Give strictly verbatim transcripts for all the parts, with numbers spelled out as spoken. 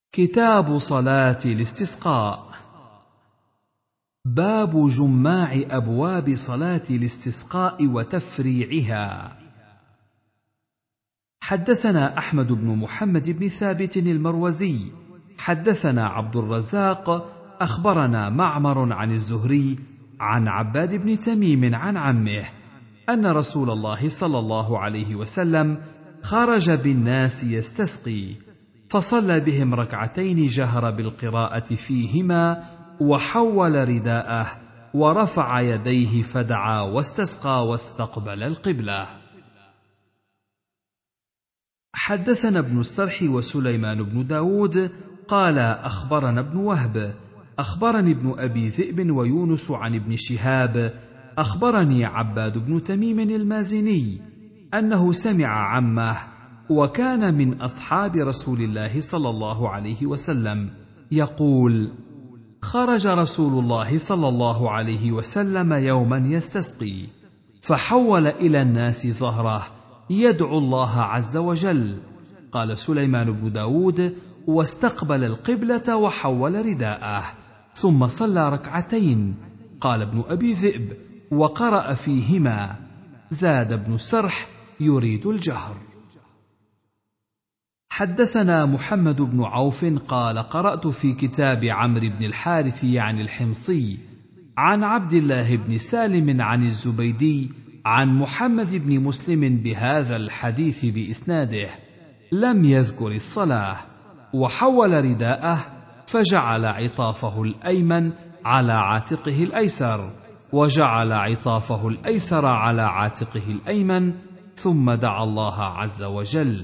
كتاب صلاة الاستسقاء. باب جماع أبواب صلاة الاستسقاء وتفريعها. حدثنا أحمد بن محمد بن ثابت المروزي حدثنا عبد الرزاق أخبرنا معمر عن الزهري عن عباد بن تميم عن عمه أن رسول الله صلى الله عليه وسلم خرج بالناس يستسقي، فصلى بهم ركعتين جهر بالقراءة فيهما، وحول رداءه ورفع يديه فدعا واستسقى واستقبل القبلة. حدثنا ابن السرح وسليمان بن داود قال أخبرنا ابن وهب أخبرني ابن أبي ذئب ويونس عن ابن شهاب أخبرني عباد بن تميم المازني أنه سمع عمه وكان من أصحاب رسول الله صلى الله عليه وسلم يقول: خرج رسول الله صلى الله عليه وسلم يوما يستسقي، فحول إلى الناس ظهره يدعو الله عز وجل. قال سليمان بن داود: واستقبل القبلة وحول رداءه ثم صلى ركعتين. قال ابن أبي ذئب: وقرأ فيهما. زاد ابن السرح: يريد الجهر. حدثنا محمد بن عوف قال قرأت في كتاب عمرو بن الحارث عن الحمصي عن عبد الله بن سالم عن الزبيدي عن محمد بن مسلم بهذا الحديث بإسناده، لم يذكر الصلاة. وحول رداءه فجعل عطافه الأيمن على عاتقه الأيسر، وجعل عطافه الأيسر على عاتقه الأيمن، ثم دعا الله عز وجل.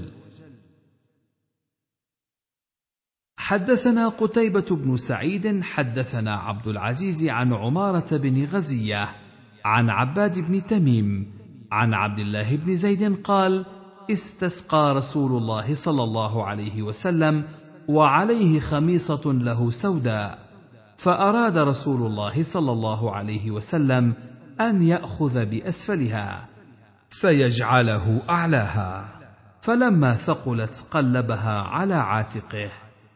حدثنا قتيبة بن سعيد حدثنا عبد العزيز عن عمارة بن غزية عن عباد بن تميم عن عبد الله بن زيد قال: استسقى رسول الله صلى الله عليه وسلم وعليه خميصة له سوداء، فأراد رسول الله صلى الله عليه وسلم أن يأخذ بأسفلها فيجعله أعلاها، فلما ثقلت قلبها على عاتقه.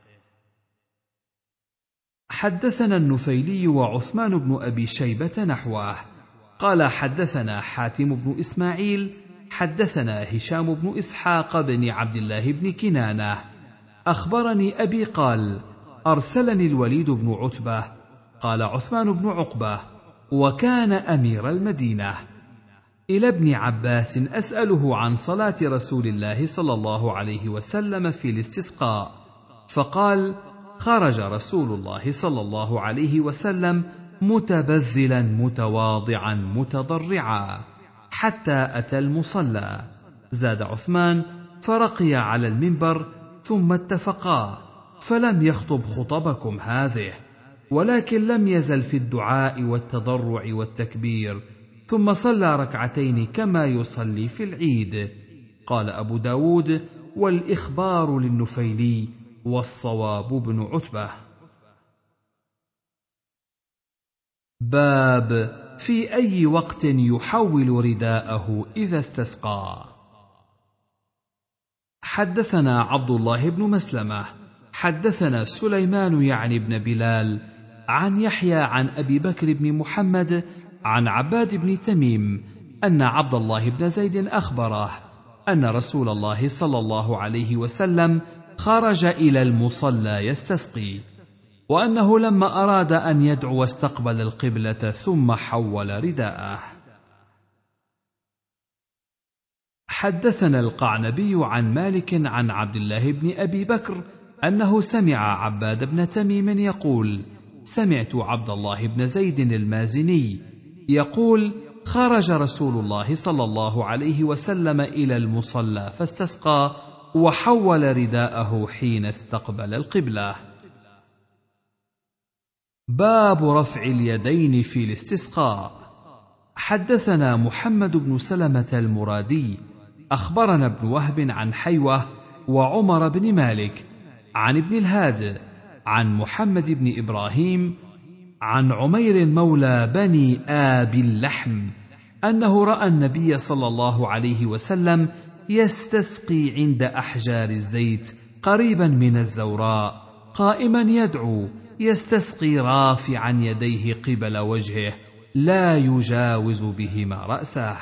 حدثنا النفيلي وعثمان بن أبي شيبة نحوه. قال حدثنا حاتم بن إسماعيل حدثنا هشام بن إسحاق بن عبد الله بن كنانة أخبرني أبي قال: أرسلني الوليد بن عتبة قال عثمان بن عقبة وكان أمير المدينة إلى ابن عباس أسأله عن صلاة رسول الله صلى الله عليه وسلم في الاستسقاء، فقال: خرج رسول الله صلى الله عليه وسلم متبذلا متواضعا متضرعا حتى أتى المصلى. زاد عثمان: فرقي على المنبر ثم اتفقا، فلم يخطب خطبكم هذه، ولكن لم يزل في الدعاء والتضرع والتكبير، ثم صلى ركعتين كما يصلي في العيد. قال أبو داود: والإخبار للنفيلي والصواب بن عتبة. باب في أي وقت يحول رداءه إذا استسقى. حدثنا عبد الله بن مسلمة حدثنا سليمان يعني بن بلال عن يحيى عن أبي بكر بن محمد عن عباد بن تميم أن عبد الله بن زيد أخبره أن رسول الله صلى الله عليه وسلم خرج إلى المصلى يستسقي، وأنه لما أراد أن يدعو استقبل القبلة ثم حول رداءه. حدثنا القعنبي عن مالك عن عبد الله بن أبي بكر أنه سمع عباد بن تميم يقول: سمعت عبد الله بن زيد المازني يقول: خرج رسول الله صلى الله عليه وسلم إلى المصلى فاستسقى وحول رداءه حين استقبل القبلة. باب رفع اليدين في الاستسقاء. حدثنا محمد بن سلمة المرادي أخبرنا ابن وهب عن حيوة وعمر بن مالك عن ابن الهاد عن محمد بن إبراهيم عن عمير مولى بني آبي اللحم أنه رأى النبي صلى الله عليه وسلم يستسقي عند أحجار الزيت قريبا من الزوراء، قائما يدعو يستسقي رافعا يديه قبل وجهه لا يجاوز بهما رأسه.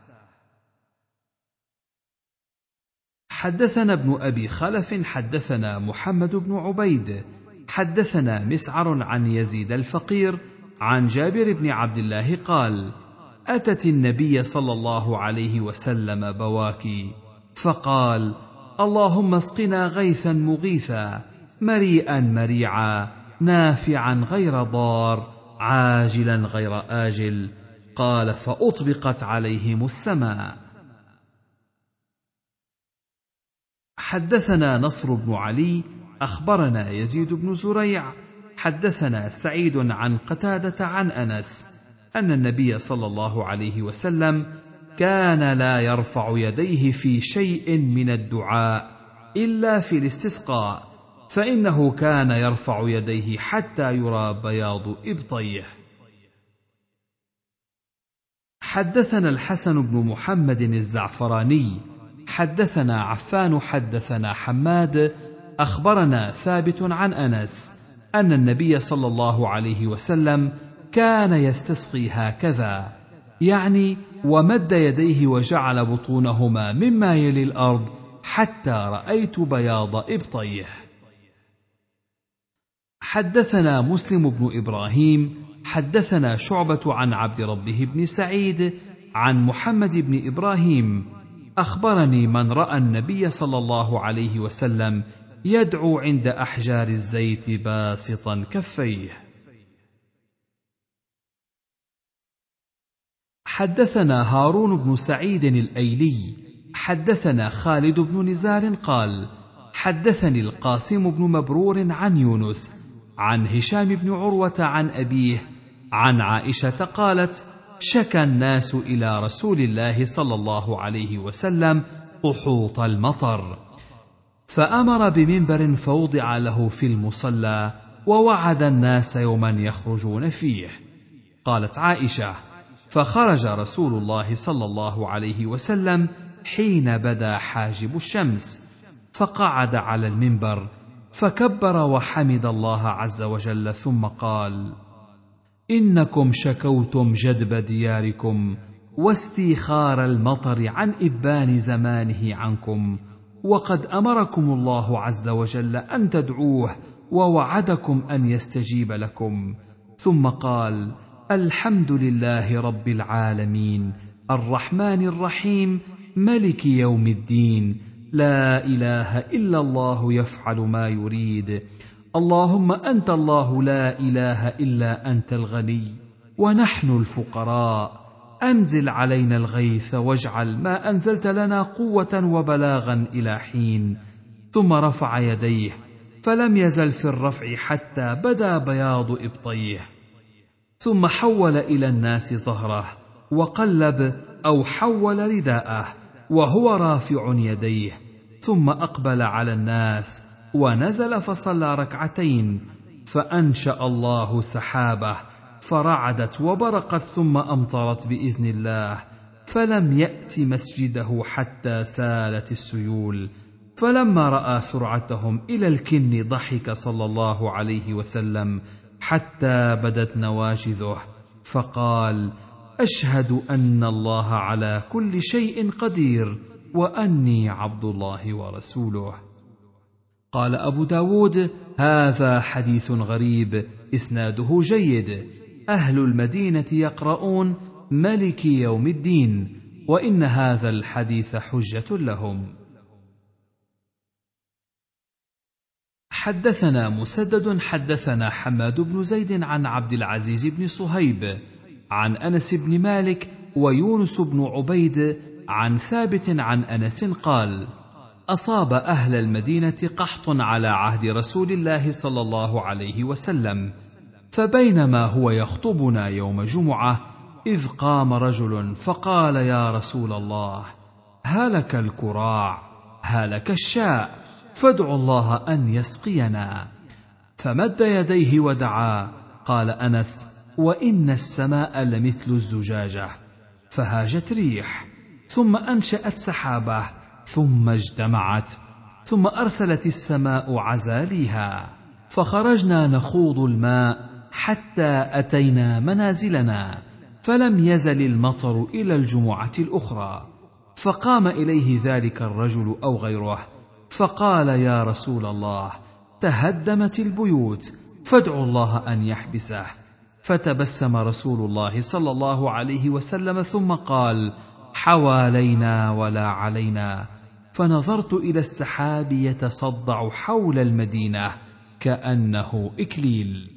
حدثنا ابن أبي خلف حدثنا محمد بن عبيد حدثنا مسعر عن يزيد الفقير عن جابر بن عبد الله قال: أتت النبي صلى الله عليه وسلم بواكي فقال: اللهم اسقنا غيثا مغيثا مريئا مريعا نافعا غير ضار عاجلا غير آجل. قال: فأطبقت عليهم السماء. حدثنا نصر بن علي أخبرنا يزيد بن زريع حدثنا سعيد عن قتادة عن أنس أن النبي صلى الله عليه وسلم كان لا يرفع يديه في شيء من الدعاء إلا في الاستسقاء، فإنه كان يرفع يديه حتى يرى بياض إبطيه. حدثنا الحسن بن محمد الزعفراني حدثنا عفان حدثنا حماد أخبرنا ثابت عن أنس أن النبي صلى الله عليه وسلم كان يستسقي هكذا، يعني ومد يديه وجعل بطونهما مما يلي الأرض حتى رأيت بياض إبطيه. حدثنا مسلم بن إبراهيم حدثنا شعبة عن عبد ربه بن سعيد عن محمد بن إبراهيم أخبرني من رأى النبي صلى الله عليه وسلم يدعو عند أحجار الزيت باسطا كفيه. حدثنا هارون بن سعيد الأيلي حدثنا خالد بن نزار قال: حدثني القاسم بن مبرور عن يونس عن هشام بن عروة عن أبيه عن عائشة قالت: شكى الناس إلى رسول الله صلى الله عليه وسلم قحوط المطر، فأمر بمنبر فوضع له في المصلى ووعد الناس يوما يخرجون فيه. قالت عائشة: فخرج رسول الله صلى الله عليه وسلم حين بدا حاجب الشمس، فقعد على المنبر فكبر وحمد الله عز وجل ثم قال: إنكم شكوتم جدب دياركم واستيخار المطر عن إبان زمانه عنكم، وقد أمركم الله عز وجل أن تدعوه ووعدكم أن يستجيب لكم. ثم قال: الحمد لله رب العالمين الرحمن الرحيم ملك يوم الدين لا إله إلا الله يفعل ما يريد. اللهم أنت الله لا إله إلا أنت الغني ونحن الفقراء، أنزل علينا الغيث واجعل ما أنزلت لنا قوة وبلاغا إلى حين. ثم رفع يديه فلم يزل في الرفع حتى بدا بياض إبطيه، ثم حول إلى الناس ظهره وقلب أو حول رداءه وهو رافع يديه، ثم أقبل على الناس ونزل فصلى ركعتين، فأنشأ الله سحابه فرعدت وبرقت ثم أمطرت بإذن الله، فلم يأت مسجده حتى سالت السيول. فلما رأى سرعتهم إلى الكن ضحك صلى الله عليه وسلم حتى بدت نواجذه فقال: أشهد أن الله على كل شيء قدير وأني عبد الله ورسوله. قال أبو داود: هذا حديث غريب إسناده جيد، أهل المدينة يقرؤون ملك يوم الدين، وإن هذا الحديث حجة لهم. حدثنا مسدد حدثنا حماد بن زيد عن عبد العزيز بن صهيب عن أنس بن مالك ويونس بن عبيد عن ثابت عن أنس قال: أصاب أهل المدينة قحط على عهد رسول الله صلى الله عليه وسلم، فبينما هو يخطبنا يوم جمعة إذ قام رجل فقال: يا رسول الله، هلك الكراع هلك الشاء، فادعوا الله أن يسقينا. فمد يديه ودعا. قال أنس: وإن السماء لمثل الزجاجة، فهاجت ريح ثم أنشأت سحابة ثم اجتمعت ثم أرسلت السماء عزاليها، فخرجنا نخوض الماء حتى أتينا منازلنا، فلم يزل المطر إلى الجمعة الأخرى، فقام إليه ذلك الرجل أو غيره فقال: يا رسول الله، تهدمت البيوت، فادعوا الله أن يحبسه. فتبسم رسول الله صلى الله عليه وسلم ثم قال: حوالينا ولا علينا. فنظرت إلى السحاب يتصدع حول المدينة كأنه إكليل.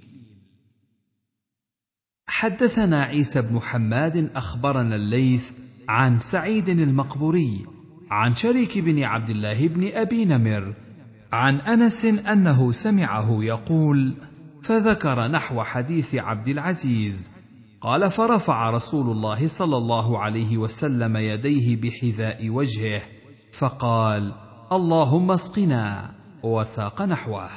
حدثنا عيسى بن حماد أخبرنا الليث عن سعيد المقبوري عن شريك بن عبد الله بن أبي نمر عن أنس أنه سمعه يقول: فذكر نحو حديث عبد العزيز قال: فرفع رسول الله صلى الله عليه وسلم يديه بحذاء وجهه فقال: اللهم اسقنا، وساق نحوه.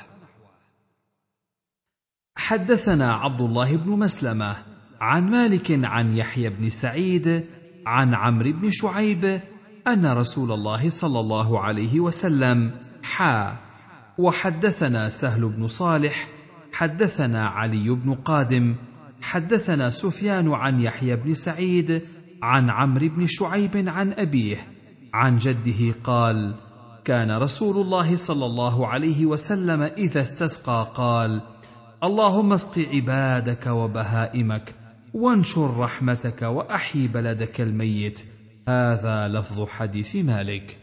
حدثنا عبد الله بن مسلمة عن مالك عن يحيى بن سعيد عن عمرو بن شعيب أن رسول الله صلى الله عليه وسلم حا. وحدثنا سهل بن صالح حدثنا علي بن قادم حدثنا سفيان عن يحيى بن سعيد عن عمرو بن شعيب عن أبيه عن جده قال: كان رسول الله صلى الله عليه وسلم إذا استسقى قال: اللهم اسق عبادك وبهائمك وانشر رحمتك وأحي بلدك الميت. هذا لفظ حديث مالك.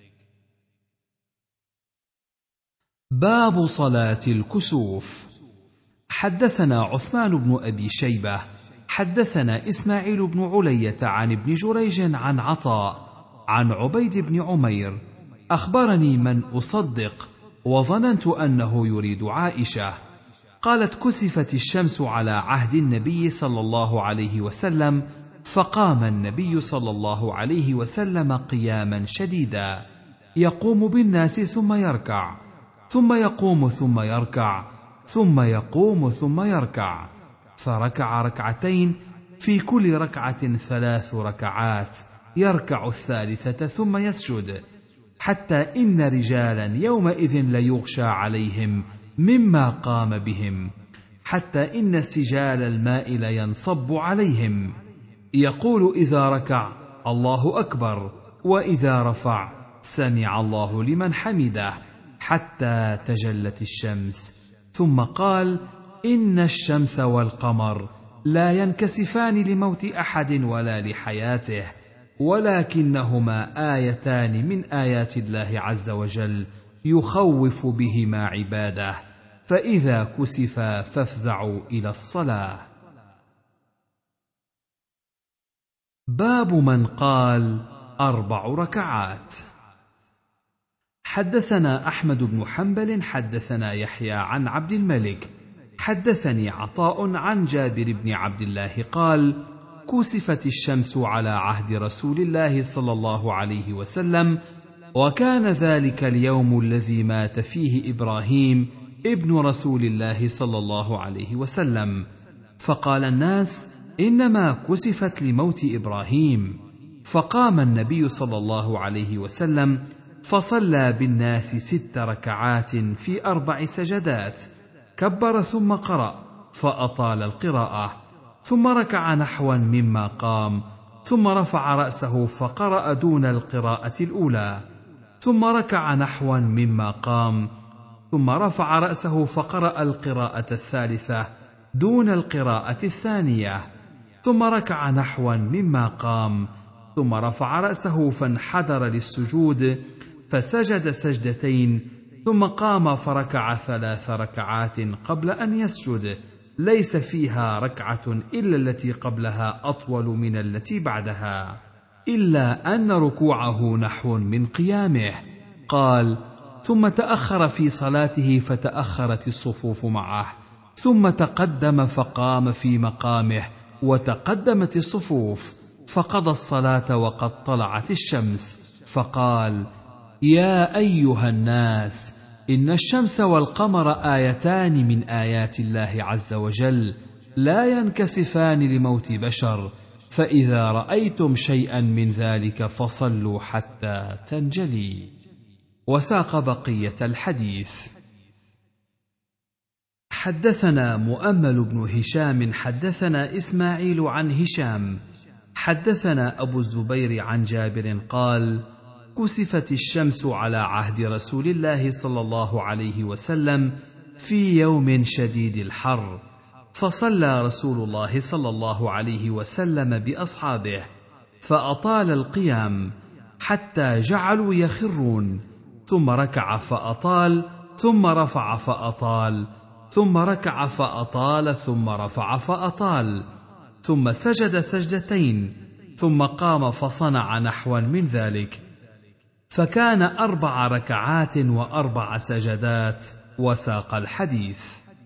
باب صلاة الكسوف. حدثنا عثمان بن أبي شيبة حدثنا إسماعيل بن علية عن ابن جريج عن عطاء عن عبيد بن عمير أخبرني من أصدق وظننت أنه يريد عائشة قالت: كسفت الشمس على عهد النبي صلى الله عليه وسلم، فقام النبي صلى الله عليه وسلم قياما شديدا يقوم بالناس ثم يركع ثم يقوم ثم يركع ثم يقوم ثم يركع، فركع ركعتين، في كل ركعة ثلاث ركعات، يركع الثالثة ثم يسجد، حتى إن رجالا يومئذ ليغشى عليهم مما قام بهم، حتى إن سجال الماء لينصب عليهم. يقول إذا ركع: الله أكبر، وإذا رفع: سمع الله لمن حمده، حتى تجلت الشمس. ثم قال: إن الشمس والقمر لا ينكسفان لموت أحد ولا لحياته، ولكنهما آيتان من آيات الله عز وجل يخوف بهما عباده، فإذا كسفا فافزعوا إلى الصلاة. باب من قال أربع ركعات. حدثنا أحمد بن حنبل حدثنا يحيى عن عبد الملك حدثني عطاء عن جابر بن عبد الله قال: كسفت الشمس على عهد رسول الله صلى الله عليه وسلم، وكان ذلك اليوم الذي مات فيه إبراهيم ابن رسول الله صلى الله عليه وسلم، فقال الناس: إنما كسفت لموت إبراهيم. فقام النبي صلى الله عليه وسلم فصلى بالناس ست ركعات في أربع سجدات، كبر ثم قرأ فأطال القراءة، ثم ركع نحوا مما قام، ثم رفع رأسه فقرأ دون القراءة الأولى، ثم ركع نحوا مما قام، ثم رفع رأسه فقرأ القراءة الثالثة دون القراءة الثانية، ثم ركع نحوا مما قام، ثم رفع رأسه فانحدر للسجود فسجد سجدتين، ثم قام فركع ثلاث ركعات قبل أن يسجد، ليس فيها ركعة إلا التي قبلها أطول من التي بعدها، إلا أن ركوعه نحو من قيامه. قال: ثم تأخر في صلاته فتأخرت الصفوف معه، ثم تقدم فقام في مقامه وتقدمت الصفوف، فقضى الصلاة وقد طلعت الشمس، فقال: يا أيها الناس، إن الشمس والقمر آيتان من آيات الله عز وجل لا ينكسفان لموت بشر، فإذا رأيتم شيئا من ذلك فصلوا حتى تنجلي. وساق بقية الحديث. حدثنا مؤمل بن هشام حدثنا إسماعيل عن هشام حدثنا أبو الزبير عن جابر قال: كسفت الشمس على عهد رسول الله صلى الله عليه وسلم في يوم شديد الحر، فصلى رسول الله صلى الله عليه وسلم بأصحابه فأطال القيام حتى جعلوا يخرون، ثم ركع فأطال، ثم رفع فأطال، ثم ركع فأطال، ثم رفع فأطال، ثم سجد سجدتين، ثم قام فصنع نحوا من ذلك، فكان أربع ركعات وأربع سجدات. وساق الحديث.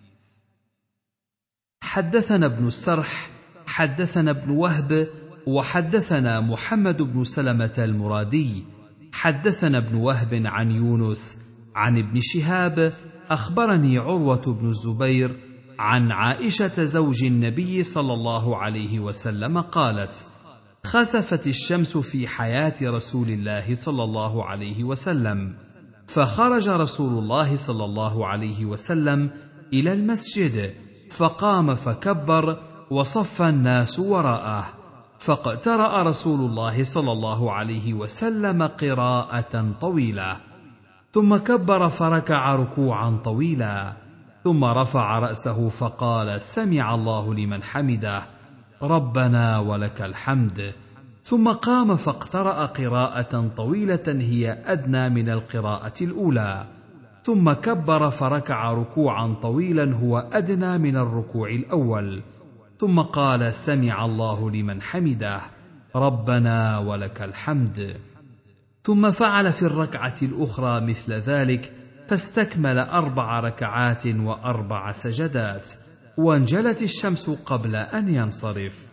حدثنا ابن السرح حدثنا ابن وهب وحدثنا محمد بن سلمة المرادي حدثنا ابن وهب عن يونس عن ابن شهاب أخبرني عروة بن الزبير عن عائشة زوج النبي صلى الله عليه وسلم قالت: خسفت الشمس في حياة رسول الله صلى الله عليه وسلم، فخرج رسول الله صلى الله عليه وسلم إلى المسجد، فقام فكبر وصف الناس وراءه، فاقترأ رسول الله صلى الله عليه وسلم قراءة طويلة، ثم كبر فركع ركوعا طويلا، ثم رفع رأسه فقال: سمع الله لمن حمده، ربنا ولك الحمد، ثم قام فاقترأ قراءة طويلة هي أدنى من القراءة الأولى، ثم كبر فركع ركوعا طويلا هو أدنى من الركوع الأول، ثم قال: سمع الله لمن حمده، ربنا ولك الحمد، ثم فعل في الركعة الأخرى مثل ذلك، فاستكمل أربع ركعات وأربع سجدات، وانجلت الشمس قبل أن ينصرف.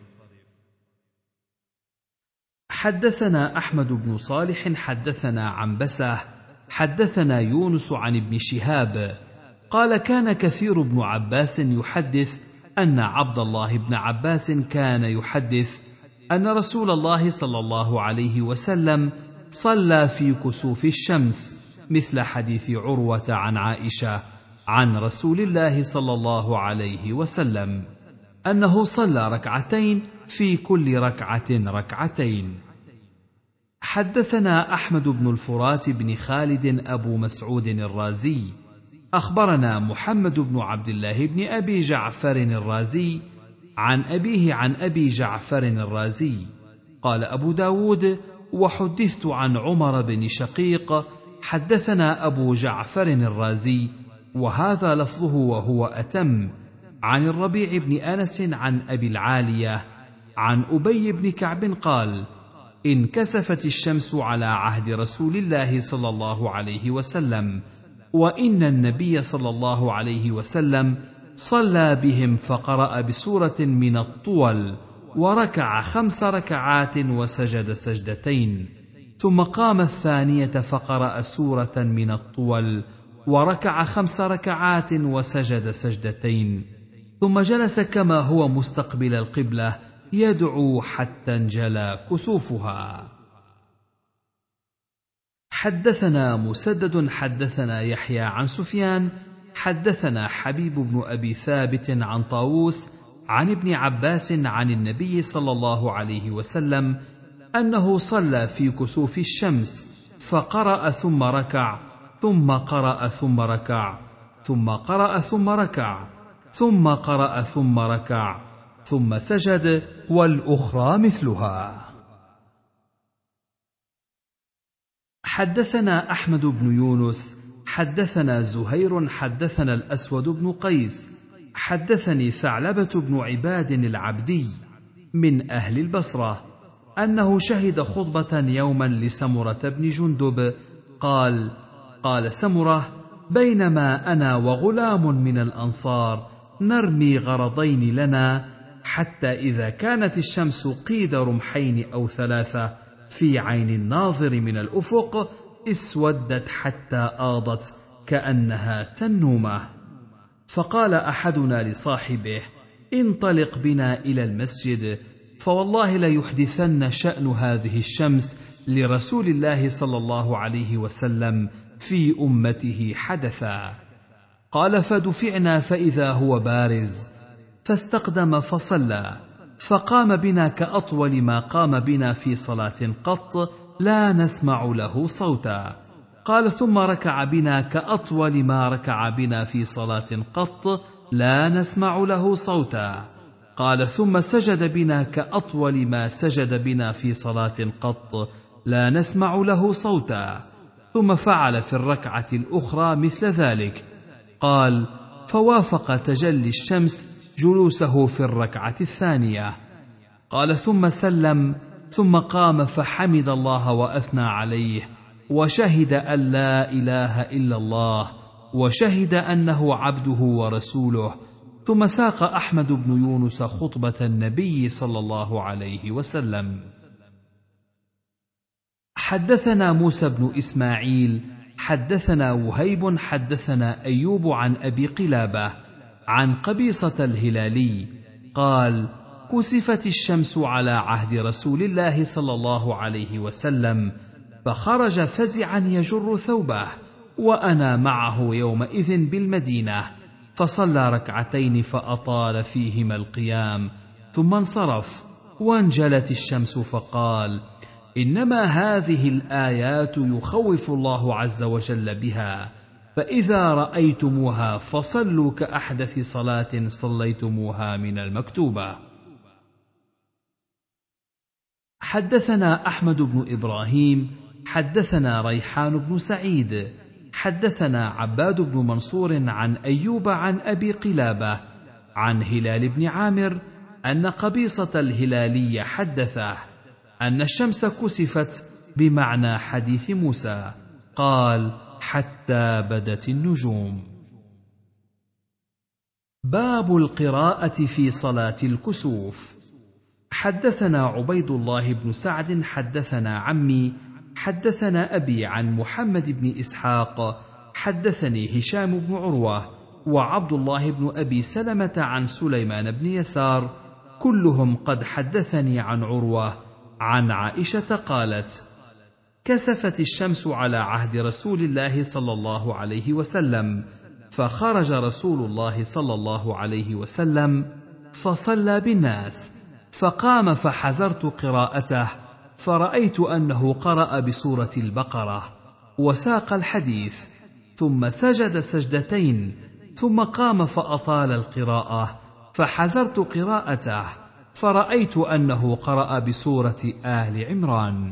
حدثنا أحمد بن صالح حدثنا عنبسة حدثنا يونس عن ابن شهاب قال: كان كثير بن عباس يحدث أن عبد الله بن عباس كان يحدث أن رسول الله صلى الله عليه وسلم صلى في كسوف الشمس، مثل حديث عروة عن عائشة عن رسول الله صلى الله عليه وسلم أنه صلى ركعتين في كل ركعة ركعتين. حدثنا أحمد بن الفرات بن خالد أبو مسعود الرازي أخبرنا محمد بن عبد الله بن أبي جعفر الرازي عن أبيه عن أبي جعفر الرازي قال أبو داود: وحدثت عن عمر بن شقيق حدثنا أبو جعفر الرازي، وهذا لفظه وهو أتم، عن الربيع بن أنس عن أبي العالية عن أبي بن كعب قال: انكسفت الشمس على عهد رسول الله صلى الله عليه وسلم، وإن النبي صلى الله عليه وسلم صلى بهم فقرأ بسورة من الطول، وركع خمس ركعات وسجد سجدتين، ثم قام الثانية فقرأ سورة من الطول، وركع خمس ركعات وسجد سجدتين، ثم جلس كما هو مستقبل القبلة يدعو حتى انجلى كسوفها. حدثنا مسدد حدثنا يحيى عن سفيان حدثنا حبيب بن أبي ثابت عن طاووس عن ابن عباس عن النبي صلى الله عليه وسلم أنه صلى في كسوف الشمس، فقرأ ثم ركع، ثم قرأ ثم ركع، ثم قرأ ثم ركع، ثم قرأ ثم ركع، ثم سجد، والأخرى مثلها. حدثنا أحمد بن يونس حدثنا زهير حدثنا الأسود بن قيس حدثني ثعلبة بن عباد العبدي من أهل البصرة أنه شهد خطبة يوما لسمرة بن جندب قال: قال سمرة: بينما أنا وغلام من الأنصار نرمي غرضين لنا، حتى إذا كانت الشمس قيد رمحين أو ثلاثة في عين الناظر من الأفق اسودت حتى آضت كأنها تنومة، فقال أحدنا لصاحبه: انطلق بنا إلى المسجد، فوالله ليحدثن شأن هذه الشمس لرسول الله صلى الله عليه وسلم في أمته حدثا. قال: فدفعنا فإذا هو بارز، فاستقدم فصلى، فقام بنا كأطول ما قام بنا في صلاة قط لا نسمع له صوتا. قال: ثم ركع بنا كأطول ما ركع بنا في صلاة قط لا نسمع له صوتا. قال: ثم سجد بنا كأطول ما سجد بنا في صلاة قط لا نسمع له صوتا. ثم فعل في الركعة الأخرى مثل ذلك. قال: فوافق تجلي الشمس جلوسه في الركعة الثانية. قال: ثم سلم، ثم قام فحمد الله وأثنى عليه، وشهد أن لا إله إلا الله، وشهد أنه عبده ورسوله. ثم ساق أحمد بن يونس خطبة النبي صلى الله عليه وسلم. حدثنا موسى بن إسماعيل حدثنا وهيب حدثنا أيوب عن أبي قلابة عن قبيصة الهلالي قال: كسفت الشمس على عهد رسول الله صلى الله عليه وسلم، فخرج فزعا يجر ثوبه، وأنا معه يومئذ بالمدينة، فصلى ركعتين فأطال فيهما القيام، ثم انصرف، وانجلت الشمس، فقال: إنما هذه الآيات يخوف الله عز وجل بها، فإذا رأيتموها فصلوا كأحدث صلاة صليتموها من المكتوبة. حدثنا أحمد بن إبراهيم حدثنا ريحان بن سعيد حدثنا عباد بن منصور عن أيوب عن أبي قلابة عن هلال بن عامر أن قبيصة الهلالي حدثه أن الشمس كسفت بمعنى حديث موسى، قال: حتى بدت النجوم. باب القراءة في صلاة الكسوف. حدثنا عبيد الله بن سعد حدثنا عمي حدثنا أبي عن محمد بن إسحاق حدثني هشام بن عروة وعبد الله بن أبي سلمة عن سليمان بن يسار، كلهم قد حدثني عن عروة عن عائشة قالت: كسفت الشمس على عهد رسول الله صلى الله عليه وسلم، فخرج رسول الله صلى الله عليه وسلم فصلى بالناس، فقام فحذرت قراءته، فرأيت أنه قرأ بسورة البقرة، وساق الحديث، ثم سجد سجدتين، ثم قام فأطال القراءة، فحذرت قراءته، فرأيت أنه قرأ بسورة آل عمران.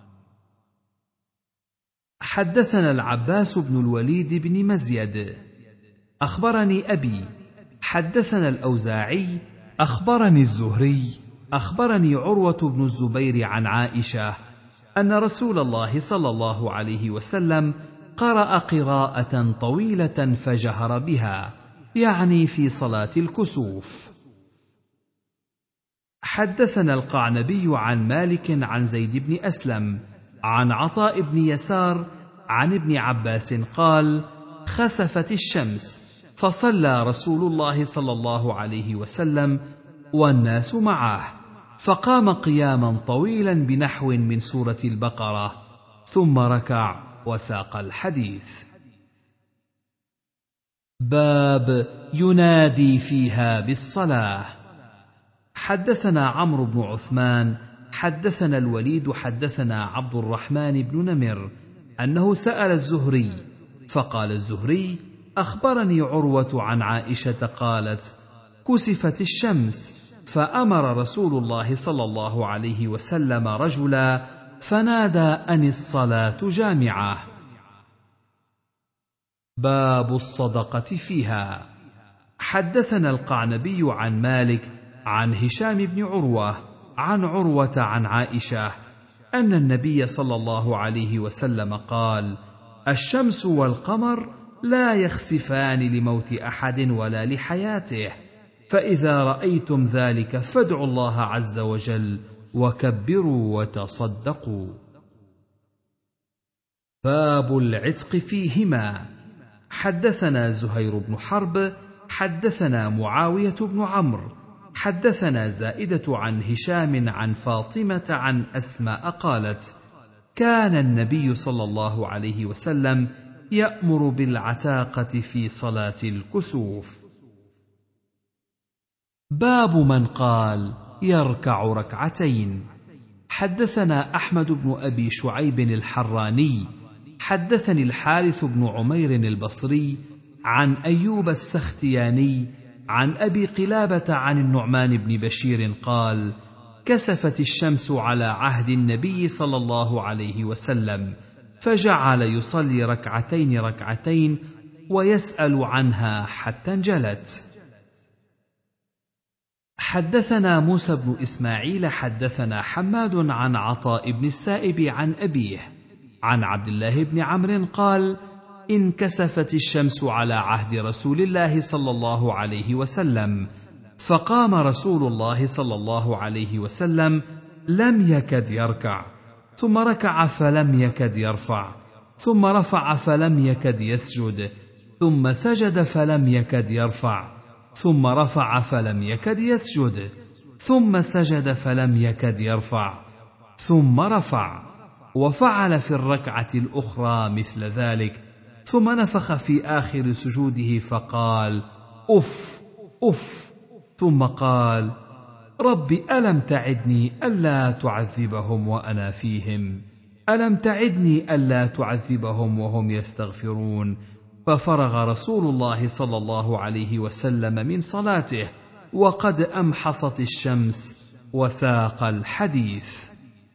حدثنا العباس بن الوليد بن مزيد أخبرني أبي حدثنا الأوزاعي أخبرني الزهري أخبرني عروة بن الزبير عن عائشة أن رسول الله صلى الله عليه وسلم قرأ قراءة طويلة فجهر بها، يعني في صلاة الكسوف. حدثنا القعنبي عن مالك عن زيد بن أسلم عن عطاء بن يسار عن ابن عباس قال: خسفت الشمس، فصلى رسول الله صلى الله عليه وسلم والناس معه، فقام قياما طويلا بنحو من سورة البقرة، ثم ركع وساق الحديث. باب ينادي فيها بالصلاة. حدثنا عمرو بن عثمان حدثنا الوليد حدثنا عبد الرحمن بن نمر أنه سأل الزهري، فقال الزهري: أخبرني عروة عن عائشة قالت: كسفت الشمس، فأمر رسول الله صلى الله عليه وسلم رجلا فنادى أن الصلاة جامعة. باب الصدقة فيها. حدثنا القعنبي عن مالك عن هشام بن عروة عن عروة عن عائشة أن النبي صلى الله عليه وسلم قال: الشمس والقمر لا يخسفان لموت أحد ولا لحياته، فإذا رأيتم ذلك فادعوا الله عز وجل وكبروا وتصدقوا. باب العتق فيهما. حدثنا زهير بن حرب حدثنا معاوية بن عمرو حدثنا زائدة عن هشام عن فاطمة عن أسماء قالت: كان النبي صلى الله عليه وسلم يأمر بالعتاقة في صلاة الكسوف. باب من قال يركع ركعتين. حدثنا أحمد بن أبي شعيب الحراني حدثني الحارث بن عمير البصري عن أيوب السختياني عن أبي قلابة عن النعمان بن بشير قال: كسفت الشمس على عهد النبي صلى الله عليه وسلم، فجعل يصلي ركعتين ركعتين ويسأل عنها حتى انجلت. حدثنا موسى بن إسماعيل حدثنا حماد عن عطاء بن السائب عن أبيه عن عبد الله بن عمرو قال: انكسفت الشمس على عهد رسول الله صلى الله عليه وسلم، فقام رسول الله صلى الله عليه وسلم لم يكد يركع، ثم ركع فلم يكد يرفع، ثم رفع فلم يكد يسجد، ثم سجد فلم يكد يرفع، ثم رفع فلم يكد يسجد، ثم سجد فلم يكد يرفع، ثم رفع، وفعل في الركعة الأخرى مثل ذلك، ثم نفخ في آخر سجوده فقال: أف أف، ثم قال: رب ألم تعدني ألا تعذبهم وأنا فيهم، ألم تعدني ألا تعذبهم وهم يستغفرون. ففرغ رسول الله صلى الله عليه وسلم من صلاته وقد أمحصت الشمس، وساق الحديث.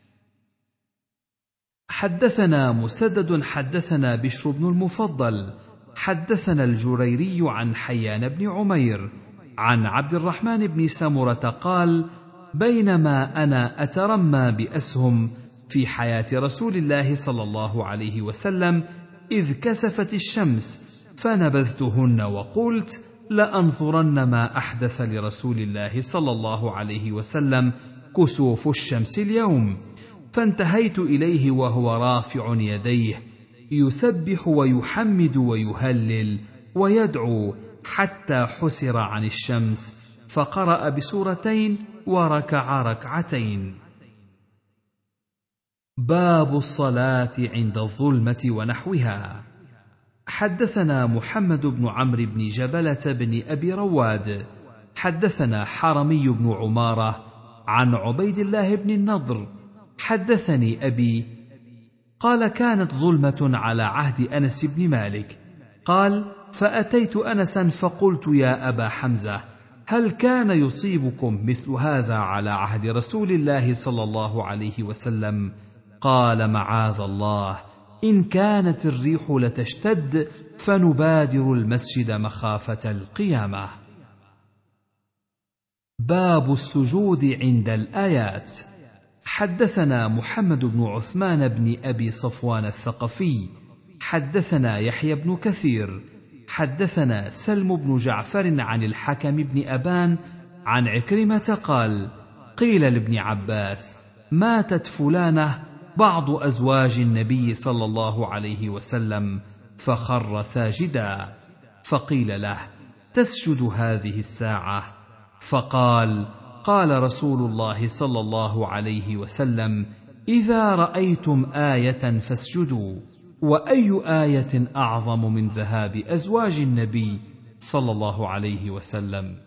حدثنا مسدد حدثنا بشر بن المفضل حدثنا الجريري عن حيان بن عمير عن عبد الرحمن بن سمرة قال: بينما أنا أترمى بأسهم في حياة رسول الله صلى الله عليه وسلم إذ كسفت الشمس، فنبذتهن وقلت: لأنظرن ما أحدث لرسول الله صلى الله عليه وسلم كسوف الشمس اليوم. فانتهيت إليه وهو رافع يديه يسبح ويحمد ويهلل ويدعو حتى حسر عن الشمس، فقرأ بسورتين وركع ركعتين. باب الصلاة عند الظلمة ونحوها. حدثنا محمد بن عمرو بن جبلة بن أبي رواد حدثنا حرمي بن عمارة عن عبيد الله بن النضر حدثني أبي قال: كانت ظلمة على عهد أنس بن مالك. قال: فأتيت أنسا فقلت: يا أبا حمزة، هل كان يصيبكم مثل هذا على عهد رسول الله صلى الله عليه وسلم؟ قال: معاذ الله، إن كانت الريح لتشتد فنبادر المسجد مخافة القيامة. باب السجود عند الآيات. حدثنا محمد بن عثمان بن أبي صفوان الثقفي حدثنا يحيى بن كثير حدثنا سلم بن جعفر عن الحكم بن أبان عن عكرمة قال: قيل لابن عباس: ماتت فلانة بعض أزواج النبي صلى الله عليه وسلم، فخر ساجدا، فقيل له: تسجد هذه الساعة؟ فقال: قال رسول الله صلى الله عليه وسلم: إذا رأيتم آية فاسجدوا. وأي آية أعظم من ذهاب أزواج النبي صلى الله عليه وسلم؟